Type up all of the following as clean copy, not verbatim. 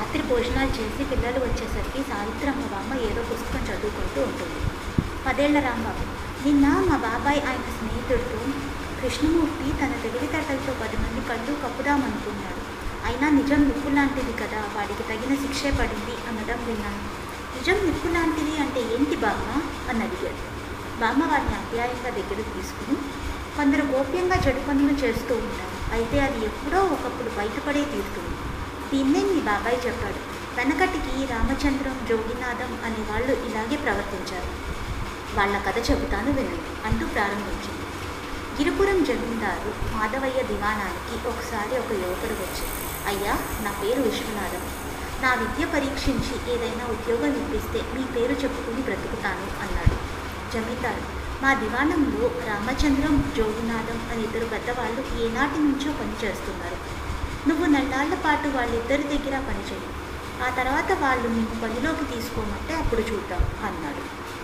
రాత్రి భోజనాలు చేసి పిల్లలు వచ్చేసరికి సావిత్రమ్మ బామ్మ ఏదో పుస్తకం చదువుకుంటూ ఉంటుంది. 10 ఏళ్ల రాంబాబు. నిన్న మా బాబాయ్ ఆయన స్నేహితుడితో కృష్ణమూర్తి తన తెలివితేటలతో 10 మంది కళ్ళు కప్పుదామనుకున్నాడు. అయినా నిజం నిప్పు లాంటిది కదా, వాడికి తగిన శిక్షే పడింది అనడం విన్నాను. నిజం నిప్పు లాంటిది అంటే ఏంటి బామ్మ అని అడిగాడు. బామ్మ వాడిని అధ్యాయంగా దగ్గరకు తీసుకుని, కొందరు గోప్యంగా చెడు పనులు చేస్తూ ఉంటారు, అయితే అది ఎప్పుడో ఒకప్పుడు బయటపడే తీరుతుంది. దీన్నే మీ బాబాయ్ చెప్పాడు. వెనకటికి రామచంద్రం, జోగినాథం అనే వాళ్ళు ఇలాగే ప్రవర్తించారు. వాళ్ళ కథ చెబుతాను వినండి అంటూ ప్రారంభించింది. గిరిపురం జమీందారు మాధవయ్య దివాణానికి ఒకసారి ఒక యువకుడు వచ్చి, అయ్యా, నా పేరు విశ్వనాథం. నా విద్య పరీక్షించి ఏదైనా ఉద్యోగం ఇప్పిస్తే మీ పేరు చెప్పుకుని బ్రతుకుతాను అన్నాడు. జమీందారు, మా దివాణంలో రామచంద్రం, జోగినాథం అనే 2 పెద్దవాళ్ళు ఏనాటి నుంచో పనిచేస్తున్నారు. నువ్వు నెల్లాళ్ల పాటు వాళ్ళిద్దరి దగ్గర పనిచేయి. ఆ తర్వాత వాళ్ళు నిన్ను పనిలోకి తీసుకోమంటే అప్పుడు చూద్దాం అన్నాడు.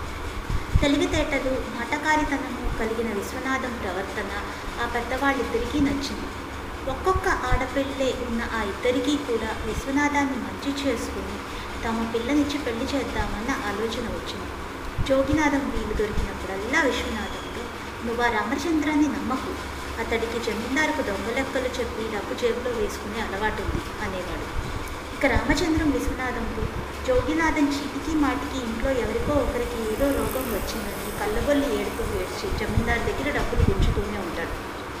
తెలివితేటలు, మాటకారితనము కలిగిన విశ్వనాథం ప్రవర్తన ఆ పెద్దవాళ్ళిద్దరికీ నచ్చింది. ఒక్కొక్క ఆడపిల్లే ఉన్న ఆ ఇద్దరికీ కూడా విశ్వనాథాన్ని మంచి చేసుకుని తమ పిల్లనిచ్చి పెళ్లి చేద్దామన్న ఆలోచన వచ్చింది. జోగినాథం వీలు దొరికినప్పుడల్లా విశ్వనాథంతో, నువ్వు ఆ రామచంద్రాన్ని నమ్మకు, అతడికి జమీందారుకు దొంగలెక్కలు చెప్పి డబ్బు జేబులో వేసుకునే అలవాటు ఉంది అనేవాడు. ఇక రామచంద్రం విశ్వనాథంతో, జోగినాథం చీటికి మాటికి ఇంట్లో ఎవరికో ఒకరికి ఏదో రోగం వచ్చిందని కళ్ళబొల్లి ఏడుపు ఏడ్చి జమీందారు దగ్గర డబ్బులు గుంజుతూనే ఉంటాడు.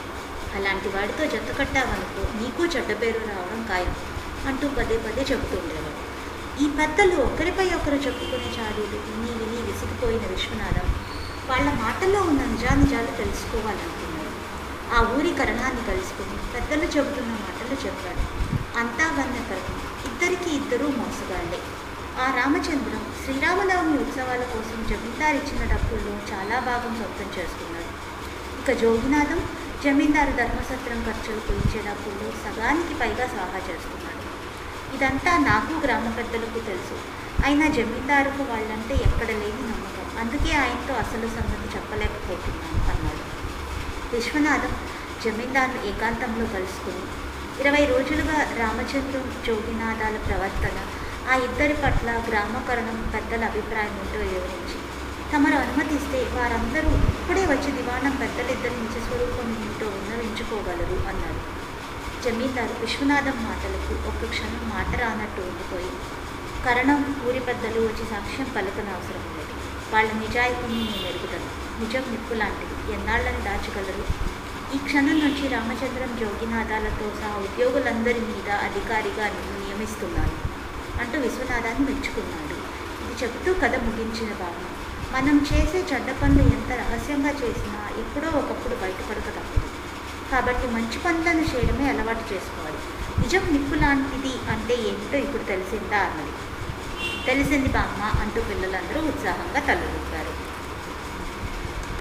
అలాంటి వాడితో జత కట్టావనుకో నీకు చెడ్డ పేరు రావడం ఖాయం అంటూ పదే పదే చెబుతుండేవాడు. ఈ పెద్దలు ఒకరిపై ఒకరు చెప్పుకునే చాడీలు విని విని విసిగిపోయిన విశ్వనాథం వాళ్ళ మాటల్లో ఉన్న నిజానిజాలు తెలుసుకోవాలనుకున్నాడు. ఆ ఊరి కరణాన్ని కలుసుకుని పెద్దలు చెబుతున్న మాటలు చెప్పాడు. అంతా వన్నెకరం, ఇద్దరికి ఇద్దరూ మోసగాళ్లే. ఆ రామచంద్రం శ్రీరామనవమి ఉత్సవాల కోసం జమీందారు ఇచ్చిన డబ్బుల్లో చాలా భాగం సొంతం చేసుకున్నాడు. ఇక జోగినాథం జమీందారు ధర్మసత్రం ఖర్చులకు ఇచ్చే డబ్బుల్లో సగానికి పైగా స్వాహా చేస్తున్నాడు. ఇదంతా నాకు గ్రామ పెద్దలకు తెలుసు. అయినా జమీందారుకు వాళ్ళంటే ఎక్కడ లేని నమ్మకం, అందుకే ఆయనతో అసలు సంగతి చెప్పలేకపోతున్నాను అన్నాడు. విశ్వనాథం జమీందారును ఏకాంతంలో కలుసుకుని 20 రోజులుగా రామచంద్రం, జోగినాథాల ప్రవర్తన, ఆ ఇద్దరి పట్ల గ్రామకరణం పెద్దల అభిప్రాయం ఏంటో వివరించి, తమరు అనుమతిస్తే వారందరూ ఇప్పుడే వచ్చి దివాణం పెద్దలిద్దరి నిజ స్వరూపం ఏంటో విన్నవించుకోగలరు అన్నాడు. జమీందారు విశ్వనాథం మాటలకు ఒక్క క్షణం మాట రానట్టు ఉండిపోయి, కరణం, ఊరి పెద్దలు వచ్చి సాక్ష్యం పలకనవసరం లేదు, వాళ్ళ నిజాయితీని నేను ఎరుగుతాను, నిజం నిప్పు లాంటిది, ఎన్నాళ్ళని దాచగలరు. ఈ క్షణం నుంచి రామచంద్రం, జోగినాథాలతో సహా ఉద్యోగులందరి మీద అధికారిగా నేను నియమిస్తున్నాను అంటూ విశ్వనాథాన్ని మెచ్చుకున్నాడు. ఇది చెబుతూ కథ ముగించిన బామ్మ, మనం చేసే చెడ్డ పనులు ఎంత రహస్యంగా చేసినా ఎప్పుడో ఒకప్పుడు బయటపడక తప్పదు. కాబట్టి మంచి పనులను చేయడమే అలవాటు చేసుకోవాలి. నిజం నిప్పు లాంటిది అంటే ఏమిటో ఇప్పుడు తెలిసిందా అన్నది. తెలిసింది బామ్మ అంటూ పిల్లలందరూ ఉత్సాహంగా తలూపారు.